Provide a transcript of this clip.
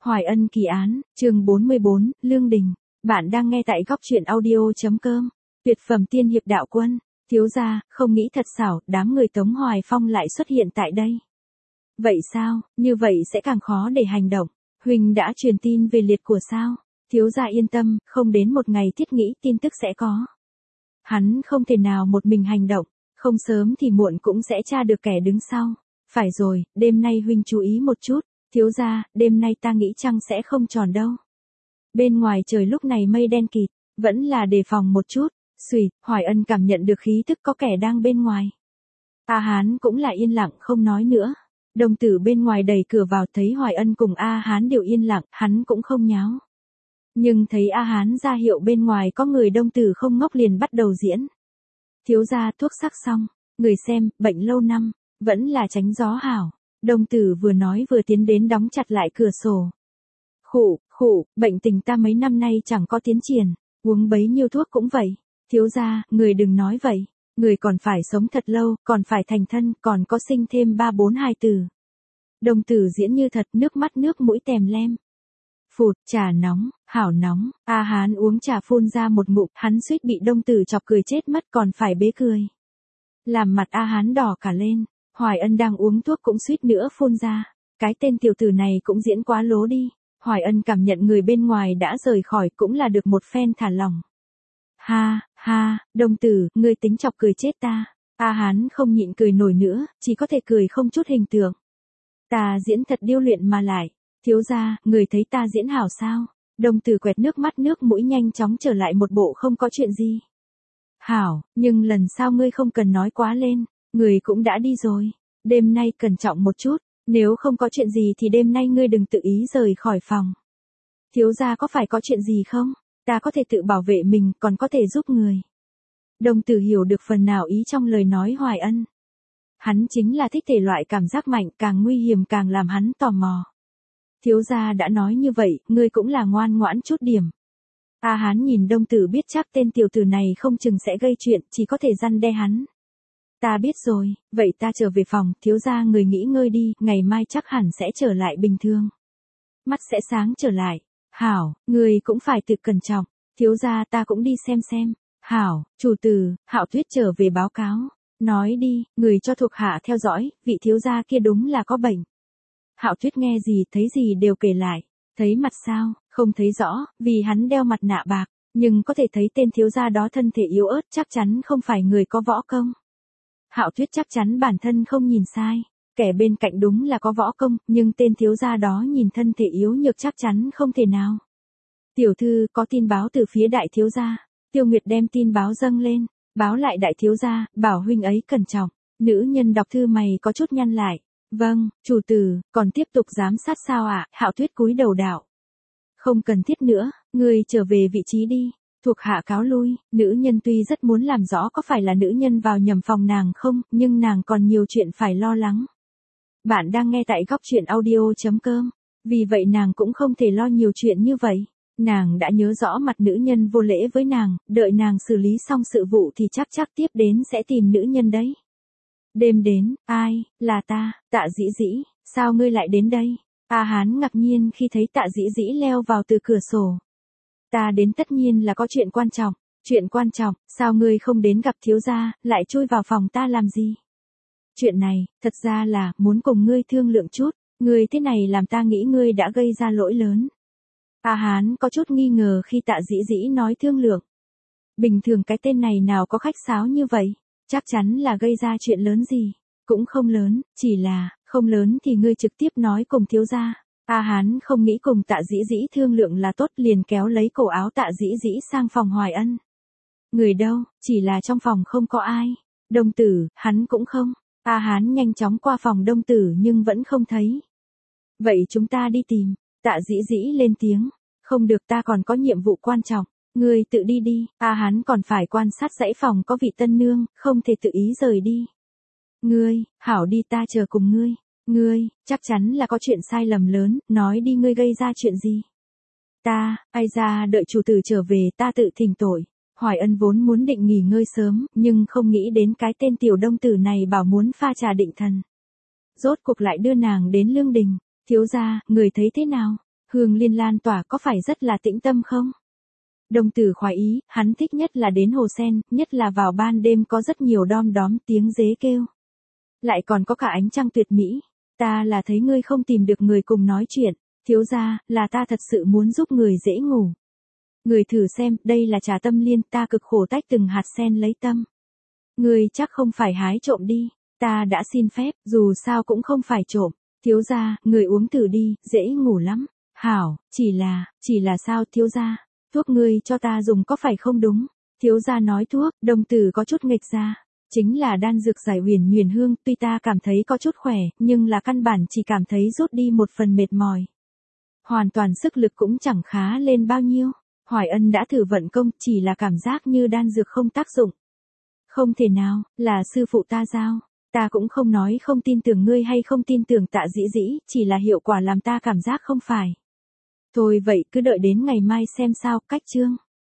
Hoài Ân kỳ án, chương 44, Lương Đình. Bạn đang nghe tại góc truyện audio.com. Tuyệt phẩm tiên hiệp đạo quân. Thiếu gia, không nghĩ thật xảo, đám người Tống Hoài Phong lại xuất hiện tại đây. Vậy sao, như vậy sẽ càng khó để hành động. Huỳnh đã truyền tin về liệt của sao? Thiếu gia yên tâm, không đến một ngày thiết nghĩ tin tức sẽ có. Hắn không thể nào một mình hành động, không sớm thì muộn cũng sẽ tra được kẻ đứng sau. Phải rồi, đêm nay Huỳnh chú ý một chút. Thiếu gia, đêm nay ta nghĩ trăng sẽ không tròn đâu. Bên ngoài trời lúc này mây đen kịt, vẫn là đề phòng một chút. Xuỵt, Hoài Ân cảm nhận được khí tức có kẻ đang bên ngoài. A Hán cũng là yên lặng không nói nữa. Đồng tử bên ngoài đẩy cửa vào thấy Hoài Ân cùng A Hán đều yên lặng, hắn cũng không nháo. Nhưng thấy A Hán ra hiệu bên ngoài có người, đồng tử không ngốc liền bắt đầu diễn. Thiếu gia thuốc sắc xong, người xem, bệnh lâu năm, vẫn là tránh gió hảo. Đồng tử vừa nói vừa tiến đến đóng chặt lại cửa sổ. Khụ, bệnh tình ta mấy năm nay chẳng có tiến triển, uống bấy nhiêu thuốc cũng vậy. Thiếu gia, người đừng nói vậy, người còn phải sống thật lâu, còn phải thành thân, còn có sinh thêm 3-4 hài tử. Đồng tử diễn như thật, nước mắt nước mũi tèm lem. Phụt, trà nóng, hảo nóng, A Hán uống trà phun ra một ngụm, hắn suýt bị đồng tử chọc cười chết mất còn phải bế cười. Làm mặt A Hán đỏ cả lên. Hoài Ân đang uống thuốc cũng suýt nữa phun ra. Cái tên tiểu tử này cũng diễn quá lố đi. Hoài Ân cảm nhận người bên ngoài đã rời khỏi cũng là được một phen thả lỏng. Ha, đồng tử, ngươi tính chọc cười chết ta. A Hán không nhịn cười nổi nữa, chỉ có thể cười không chút hình tượng. Ta diễn thật điêu luyện mà lại. Thiếu gia, người thấy ta diễn hảo sao? Đồng tử quẹt nước mắt nước mũi nhanh chóng trở lại một bộ không có chuyện gì. Hảo, nhưng lần sau ngươi không cần nói quá lên. Người cũng đã đi rồi. Đêm nay cẩn trọng một chút. Nếu không có chuyện gì thì đêm nay ngươi đừng tự ý rời khỏi phòng. Thiếu gia có phải có chuyện gì không? Ta có thể tự bảo vệ mình, còn có thể giúp người. Đồng tử hiểu được phần nào ý trong lời nói Hoài Ân. Hắn chính là thích thể loại cảm giác mạnh, càng nguy hiểm càng làm hắn tò mò. Thiếu gia đã nói như vậy, ngươi cũng là ngoan ngoãn chút điểm. A Hán nhìn đồng tử biết chắc tên tiểu tử này không chừng sẽ gây chuyện, chỉ có thể răn đe hắn. Ta biết rồi, vậy ta trở về phòng, thiếu gia người nghỉ ngơi đi, ngày mai chắc hẳn sẽ trở lại bình thường. Mắt sẽ sáng trở lại. Hảo, người cũng phải tự cẩn trọng, thiếu gia ta cũng đi xem. Hảo, chủ tử, Hạo Tuyết trở về báo cáo. Nói đi, người cho thuộc hạ theo dõi, vị thiếu gia kia đúng là có bệnh. Hạo Tuyết nghe gì thấy gì đều kể lại. Thấy mặt sao, không thấy rõ, vì hắn đeo mặt nạ bạc, nhưng có thể thấy tên thiếu gia đó thân thể yếu ớt, chắc chắn không phải người có võ công. Hạo Tuyết chắc chắn bản thân không nhìn sai, kẻ bên cạnh đúng là có võ công, nhưng tên thiếu gia đó nhìn thân thể yếu nhược chắc chắn không thể nào. Tiểu thư, có tin báo từ phía đại thiếu gia. Tiêu Nguyệt đem tin báo dâng lên, báo lại đại thiếu gia, bảo huynh ấy cẩn trọng. Nữ nhân đọc thư mày có chút nhăn lại. Vâng, chủ tử, còn tiếp tục giám sát sao ạ? Hạo Tuyết cúi đầu đạo. Không cần thiết nữa, người trở về vị trí đi. Thuộc hạ cáo lui, nữ nhân tuy rất muốn làm rõ có phải là nữ nhân vào nhầm phòng nàng không, nhưng nàng còn nhiều chuyện phải lo lắng. Bạn đang nghe tại góc truyện audio.com, vì vậy nàng cũng không thể lo nhiều chuyện như vậy. Nàng đã nhớ rõ mặt nữ nhân vô lễ với nàng, đợi nàng xử lý xong sự vụ thì chắc tiếp đến sẽ tìm nữ nhân đấy. Đêm đến, ai, là ta, Tạ Dĩ Dĩ, sao ngươi lại đến đây? A Hán ngạc nhiên khi thấy Tạ Dĩ Dĩ leo vào từ cửa sổ. Ta đến tất nhiên là có chuyện quan trọng, sao ngươi không đến gặp thiếu gia, lại chui vào phòng ta làm gì? Chuyện này, thật ra là, muốn cùng ngươi thương lượng chút, ngươi thế này làm ta nghĩ ngươi đã gây ra lỗi lớn. A Hán có chút nghi ngờ khi Tạ Dĩ Dĩ nói thương lượng. Bình thường cái tên này nào có khách sáo như vậy, chắc chắn là gây ra chuyện lớn gì, cũng không lớn, chỉ là, không lớn thì ngươi trực tiếp nói cùng thiếu gia. A Hán không nghĩ cùng Tạ Dĩ Dĩ thương lượng là tốt, liền kéo lấy cổ áo Tạ Dĩ Dĩ sang phòng Hoài Ân. Người đâu, chỉ là trong phòng không có ai. Đồng tử, hắn cũng không. A Hán nhanh chóng qua phòng đồng tử nhưng vẫn không thấy. Vậy chúng ta đi tìm. Tạ Dĩ Dĩ lên tiếng. Không được, ta còn có nhiệm vụ quan trọng. Ngươi tự đi đi. A Hán còn phải quan sát dãy phòng có vị tân nương, không thể tự ý rời đi. Ngươi, hảo đi, ta chờ cùng ngươi. Ngươi, chắc chắn là có chuyện sai lầm lớn, nói đi, ngươi gây ra chuyện gì? Ai ra, đợi chủ tử trở về ta tự thỉnh tội. Hoài Ân vốn muốn định nghỉ ngơi sớm, nhưng không nghĩ đến cái tên tiểu đông tử này bảo muốn pha trà định thần. Rốt cuộc lại đưa nàng đến Lương Đình. Thiếu gia, người thấy thế nào? Hương liên lan tỏa có phải rất là tĩnh tâm không? Đồng tử khoái ý, hắn thích nhất là đến hồ sen, nhất là vào ban đêm có rất nhiều đom đóm tiếng dế kêu. Lại còn có cả ánh trăng tuyệt mỹ. Ta là thấy ngươi không tìm được người cùng nói chuyện, thiếu gia, là ta thật sự muốn giúp người dễ ngủ. Người thử xem, đây là trà tâm liên, ta cực khổ tách từng hạt sen lấy tâm. Ngươi chắc không phải hái trộm đi, ta đã xin phép, dù sao cũng không phải trộm. Thiếu gia, người uống thử đi, dễ ngủ lắm. Hảo, chỉ là sao thiếu gia, thuốc ngươi cho ta dùng có phải không đúng? Thiếu gia nói thuốc, đồng tử có chút nghịch ra. Chính là đan dược giải uyển nhuyễn hương, tuy ta cảm thấy có chút khỏe, nhưng là căn bản chỉ cảm thấy rút đi một phần mệt mỏi. Hoàn toàn sức lực cũng chẳng khá lên bao nhiêu. Hoài Ân đã thử vận công, chỉ là cảm giác như đan dược không tác dụng. Không thể nào, là sư phụ ta giao. Ta cũng không nói không tin tưởng ngươi hay không tin tưởng Tạ Dĩ Dĩ, chỉ là hiệu quả làm ta cảm giác không phải. Thôi vậy cứ đợi đến ngày mai xem sao, cách chương.